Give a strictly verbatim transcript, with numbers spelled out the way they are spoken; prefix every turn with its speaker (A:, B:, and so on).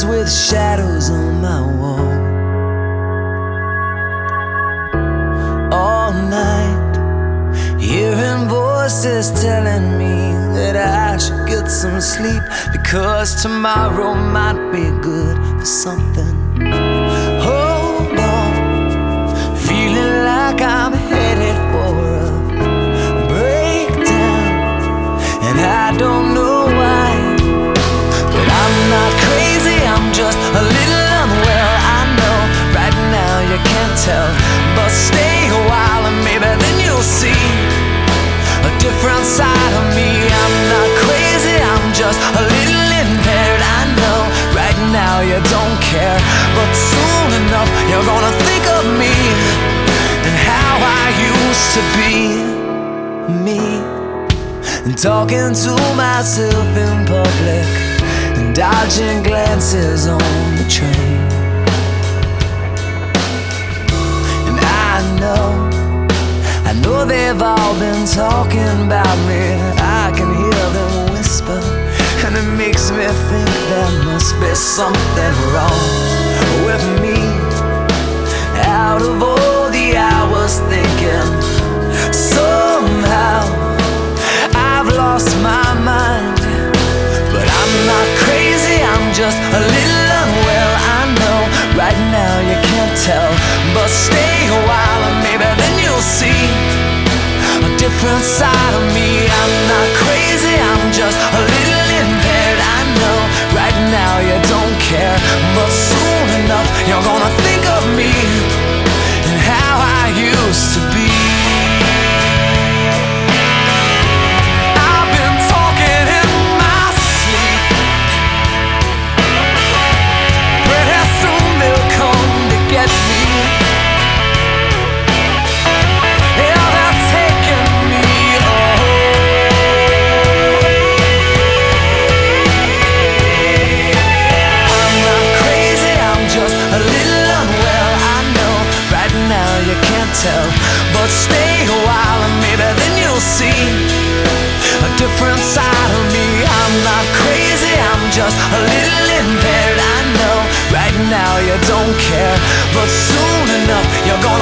A: friends with shadows on my wall. All night, hearing voices telling me that I should get some sleep, because tomorrow might be good for something. Hold on, feeling like I'm headed for a breakdown, and I don't know why, but I'm not crazy, I'm just a little unwell. I know right now you can't tell, but stay a while and maybe then you'll see a different side of me. I'm not crazy, I'm just a little impaired. I know right now you don't care, but soon enough you're gonna think of me and how I used to be me, and talking to myself in public and dodging glances on the train. And I know I know they've all been talking about me. I can hear them whisper, and it makes me think there must be something wrong with me. Out of all the hours thinking, somehow I've lost my mind. But I'm not crazy, I'm just a little unwell. I know right now you can't tell, but stay a while and maybe then you'll see a different side of me. I'm not crazy, I'm just a little impaired. I know right now you don't care, but soon enough you're gonna think of me and how I used to be. I've been talking in my sleep, pretty soon they'll come to get me. But stay a while and maybe then you'll see a different side of me. I'm not crazy, I'm just a little impaired. I know right now you don't care, but soon enough you're gonna